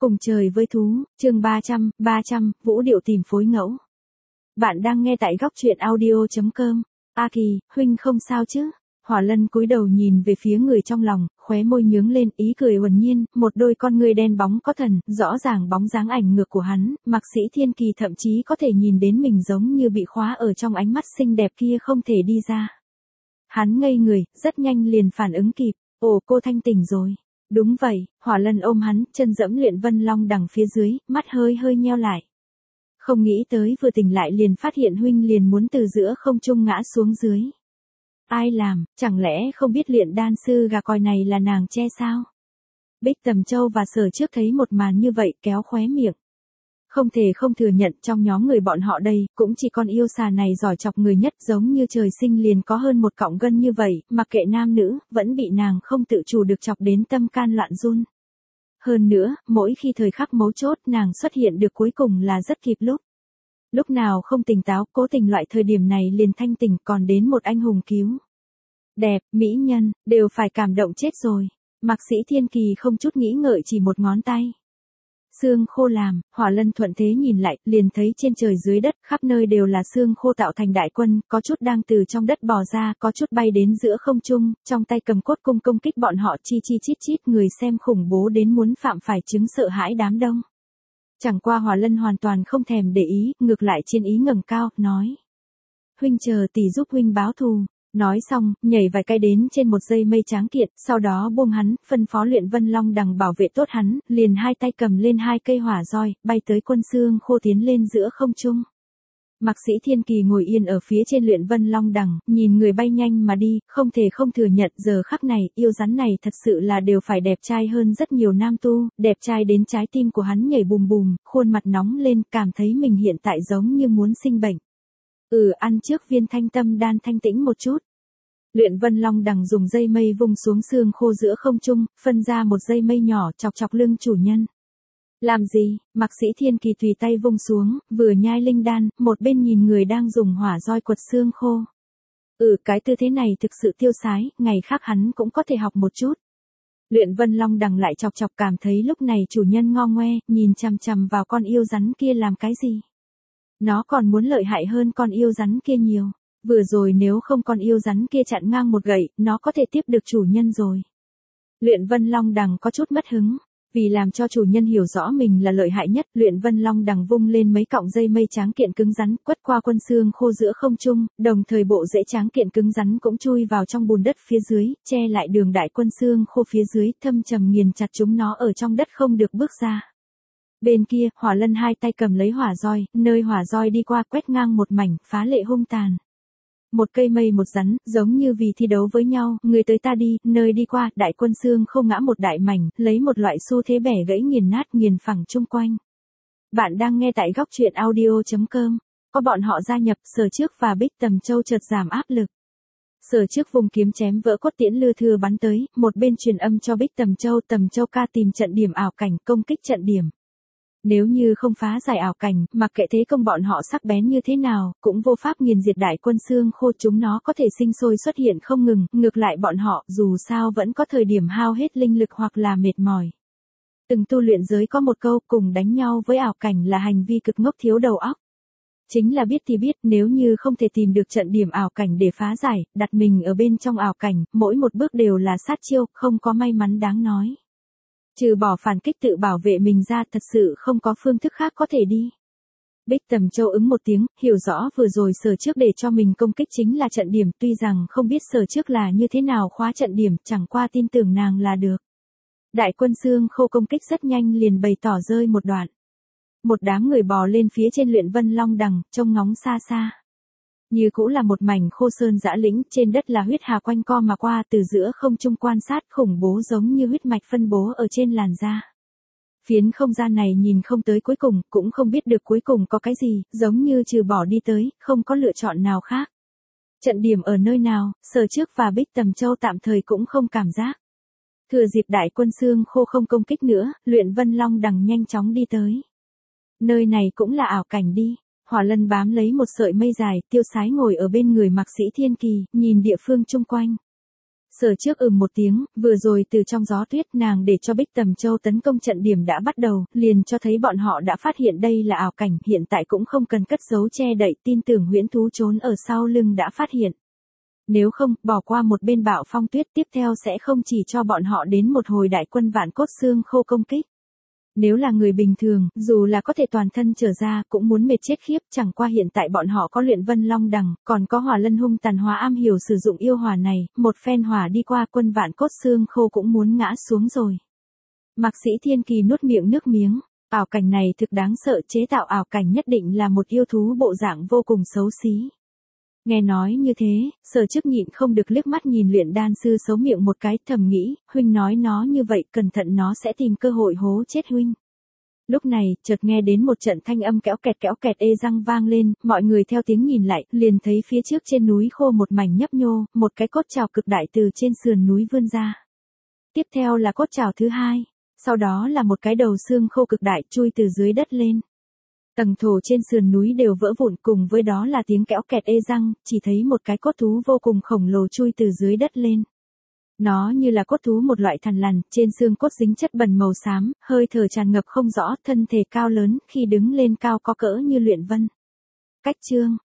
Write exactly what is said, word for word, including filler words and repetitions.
Cùng trời với thú, chương ba trăm, ba trăm, vũ điệu tìm phối ngẫu. Bạn đang nghe tại góc truyện audio.com. A Kỳ, huynh không sao chứ? Hỏa Lân cúi đầu nhìn về phía người trong lòng, khóe môi nhướng lên, ý cười uẩn nhiên, một đôi con ngươi đen bóng có thần, rõ ràng bóng dáng ảnh ngược của hắn, Mạc Sĩ Thiên Kỳ thậm chí có thể nhìn đến mình giống như bị khóa ở trong ánh mắt xinh đẹp kia không thể đi ra. Hắn ngây người, rất nhanh liền phản ứng kịp, ồ cô thanh tỉnh rồi. Đúng vậy, Hỏa Lân ôm hắn, chân dẫm luyện vân long đằng phía dưới, mắt hơi hơi nheo lại. Không nghĩ tới vừa tỉnh lại liền phát hiện huynh liền muốn từ giữa không trung ngã xuống dưới. Ai làm, chẳng lẽ không biết luyện đan sư gà còi này là nàng che sao? Bích Tầm Châu và Sở Trước thấy một màn như vậy kéo khóe miệng. Không thể không thừa nhận trong nhóm người bọn họ đây, cũng chỉ con yêu xà này giỏi chọc người nhất, giống như trời sinh liền có hơn một cọng gân như vậy, mặc kệ nam nữ, vẫn bị nàng không tự chủ được chọc đến tâm can loạn run. Hơn nữa, mỗi khi thời khắc mấu chốt nàng xuất hiện được cuối cùng là rất kịp lúc. Lúc nào không tỉnh táo, cố tình loại thời điểm này liền thanh tỉnh, còn đến một anh hùng cứu. Đẹp, mỹ nhân, đều phải cảm động chết rồi. Mạc Sĩ Thiên Kỳ không chút nghĩ ngợi chỉ một ngón tay. Xương khô làm, Hỏa Lân thuận thế nhìn lại, liền thấy trên trời dưới đất, khắp nơi đều là xương khô tạo thành đại quân, có chút đang từ trong đất bò ra, có chút bay đến giữa không trung, trong tay cầm cốt cung công kích bọn họ chi chi chít chít, người xem khủng bố đến muốn phạm phải chứng sợ hãi đám đông. Chẳng qua Hỏa Lân hoàn toàn không thèm để ý, ngược lại trên ý ngẩng cao, nói. Huynh chờ tỷ giúp huynh báo thù. Nói xong, nhảy vài cái đến trên một dây mây tráng kiện, sau đó buông hắn, phân phó luyện vân long đằng bảo vệ tốt hắn, liền hai tay cầm lên hai cây hỏa roi, bay tới quân xương khô tiến lên giữa không trung. Mạc Sĩ Thiên Kỳ ngồi yên ở phía trên luyện vân long đằng, nhìn người bay nhanh mà đi, không thể không thừa nhận giờ khắc này, yêu rắn này thật sự là đều phải đẹp trai hơn rất nhiều nam tu, đẹp trai đến trái tim của hắn nhảy bùm bùm, khuôn mặt nóng lên, cảm thấy mình hiện tại giống như muốn sinh bệnh. Ừ, ăn trước viên thanh tâm đan thanh tĩnh một chút. Luyện vân long đằng dùng dây mây vung xuống xương khô giữa không trung, phân ra một dây mây nhỏ chọc chọc lưng chủ nhân. Làm gì, Mạc Sĩ Thiên Kỳ tùy tay vung xuống, vừa nhai linh đan, một bên nhìn người đang dùng hỏa roi quật xương khô. Ừ, cái tư thế này thực sự tiêu sái, ngày khác hắn cũng có thể học một chút. Luyện vân long đằng lại chọc chọc cảm thấy lúc này chủ nhân ngo ngoe, nhìn chằm chằm vào con yêu rắn kia làm cái gì. Nó còn muốn lợi hại hơn con yêu rắn kia nhiều. Vừa rồi nếu không con yêu rắn kia chặn ngang một gậy, nó có thể tiếp được chủ nhân rồi. Luyện vân long đằng có chút mất hứng. Vì làm cho chủ nhân hiểu rõ mình là lợi hại nhất, luyện vân long đằng vung lên mấy cọng dây mây tráng kiện cứng rắn, quất qua quân xương khô giữa không trung, đồng thời bộ rễ tráng kiện cứng rắn cũng chui vào trong bùn đất phía dưới, che lại đường đại quân xương khô phía dưới, thâm trầm nghiền chặt chúng nó ở trong đất không được bước ra. Bên kia, Hỏa Lân hai tay cầm lấy hỏa roi, nơi hỏa roi đi qua quét ngang một mảnh, phá lệ hung tàn. Một cây mây một rắn, giống như vì thi đấu với nhau, người tới ta đi, nơi đi qua, đại quân xương không ngã một đại mảnh, lấy một loại xu thế bẻ gãy nghiền nát nghiền phẳng chung quanh. Bạn đang nghe tại góc truyện audio.com, có bọn họ gia nhập, Sở Trước và Bích Tầm Châu chợt giảm áp lực. Sở Trước vùng kiếm chém vỡ cốt tiễn lư thừa bắn tới, một bên truyền âm cho Bích Tầm Châu, Tầm Châu ca tìm trận điểm ảo cảnh, công kích trận điểm. Nếu như không phá giải ảo cảnh, mặc kệ thế công bọn họ sắc bén như thế nào, cũng vô pháp nghiền diệt đại quân xương khô, chúng nó có thể sinh sôi xuất hiện không ngừng, ngược lại bọn họ dù sao vẫn có thời điểm hao hết linh lực hoặc là mệt mỏi. Từng tu luyện giới có một câu, cùng đánh nhau với ảo cảnh là hành vi cực ngốc thiếu đầu óc. Chính là biết thì biết, nếu như không thể tìm được trận điểm ảo cảnh để phá giải, đặt mình ở bên trong ảo cảnh, mỗi một bước đều là sát chiêu, không có may mắn đáng nói. Trừ bỏ phản kích tự bảo vệ mình ra, thật sự không có phương thức khác có thể đi. Bích Tầm Châu ứng một tiếng, hiểu rõ vừa rồi Sở Trước để cho mình công kích chính là trận điểm, tuy rằng không biết Sở Trước là như thế nào khóa trận điểm, chẳng qua tin tưởng nàng là được. Đại quân xương khô công kích rất nhanh liền bày tỏ rơi một đoạn. Một đám người bò lên phía trên luyện vân long đằng, trông ngóng xa xa. Như cũ là một mảnh khô sơn dã lĩnh, trên đất là huyết hà quanh co mà qua, từ giữa không trung quan sát khủng bố giống như huyết mạch phân bố ở trên làn da. Phiến không gian này nhìn không tới cuối cùng, cũng không biết được cuối cùng có cái gì, giống như trừ bỏ đi tới, không có lựa chọn nào khác. Trận điểm ở nơi nào, Sở Trước và Bích Tầm Châu tạm thời cũng không cảm giác. Thừa dịp đại quân xương khô không công kích nữa, luyện vân long đằng nhanh chóng đi tới. Nơi này cũng là ảo cảnh đi. Hỏa Lân bám lấy một sợi mây dài, tiêu sái ngồi ở bên người Mạc Sĩ Thiên Kỳ, nhìn địa phương chung quanh. Sở trước ừm một tiếng, vừa rồi từ trong gió tuyết nàng để cho Bích Tầm Châu tấn công trận điểm đã bắt đầu, liền cho thấy bọn họ đã phát hiện đây là ảo cảnh, hiện tại cũng không cần cất giấu che đậy, tin tưởng huyễn thú trốn ở sau lưng đã phát hiện. Nếu không, bỏ qua một bên bạo phong tuyết tiếp theo sẽ không chỉ cho bọn họ đến một hồi đại quân vạn cốt xương khô công kích. Nếu là người bình thường, dù là có thể toàn thân trở ra cũng muốn mệt chết khiếp, chẳng qua hiện tại bọn họ có luyện vân long đằng, còn có hỏa lân hung tàn hóa am hiểu sử dụng yêu hỏa này, một phen hỏa đi qua quân vạn cốt xương khô cũng muốn ngã xuống rồi. Mạc Sĩ Thiên Kỳ nuốt miệng nước miếng, ảo cảnh này thực đáng sợ, chế tạo ảo cảnh nhất định là một yêu thú bộ dạng vô cùng xấu xí. Nghe nói như thế, Sở Chức nhịn không được liếc mắt nhìn luyện đan sư xấu miệng một cái, thầm nghĩ, huynh nói nó như vậy, cẩn thận nó sẽ tìm cơ hội hố chết huynh. Lúc này, chợt nghe đến một trận thanh âm kéo kẹt kéo kẹt ê răng vang lên, mọi người theo tiếng nhìn lại, liền thấy phía trước trên núi khô một mảnh nhấp nhô, một cái cốt trào cực đại từ trên sườn núi vươn ra. Tiếp theo là cốt trào thứ hai, sau đó là một cái đầu xương khô cực đại chui từ dưới đất lên. Tầng thổ trên sườn núi đều vỡ vụn, cùng với đó là tiếng kéo kẹt ê răng, chỉ thấy một cái cốt thú vô cùng khổng lồ chui từ dưới đất lên. Nó như là cốt thú một loại thằn lằn, trên xương cốt dính chất bẩn màu xám, hơi thở tràn ngập không rõ, thân thể cao lớn, khi đứng lên cao có cỡ như luyện vân. Cách chương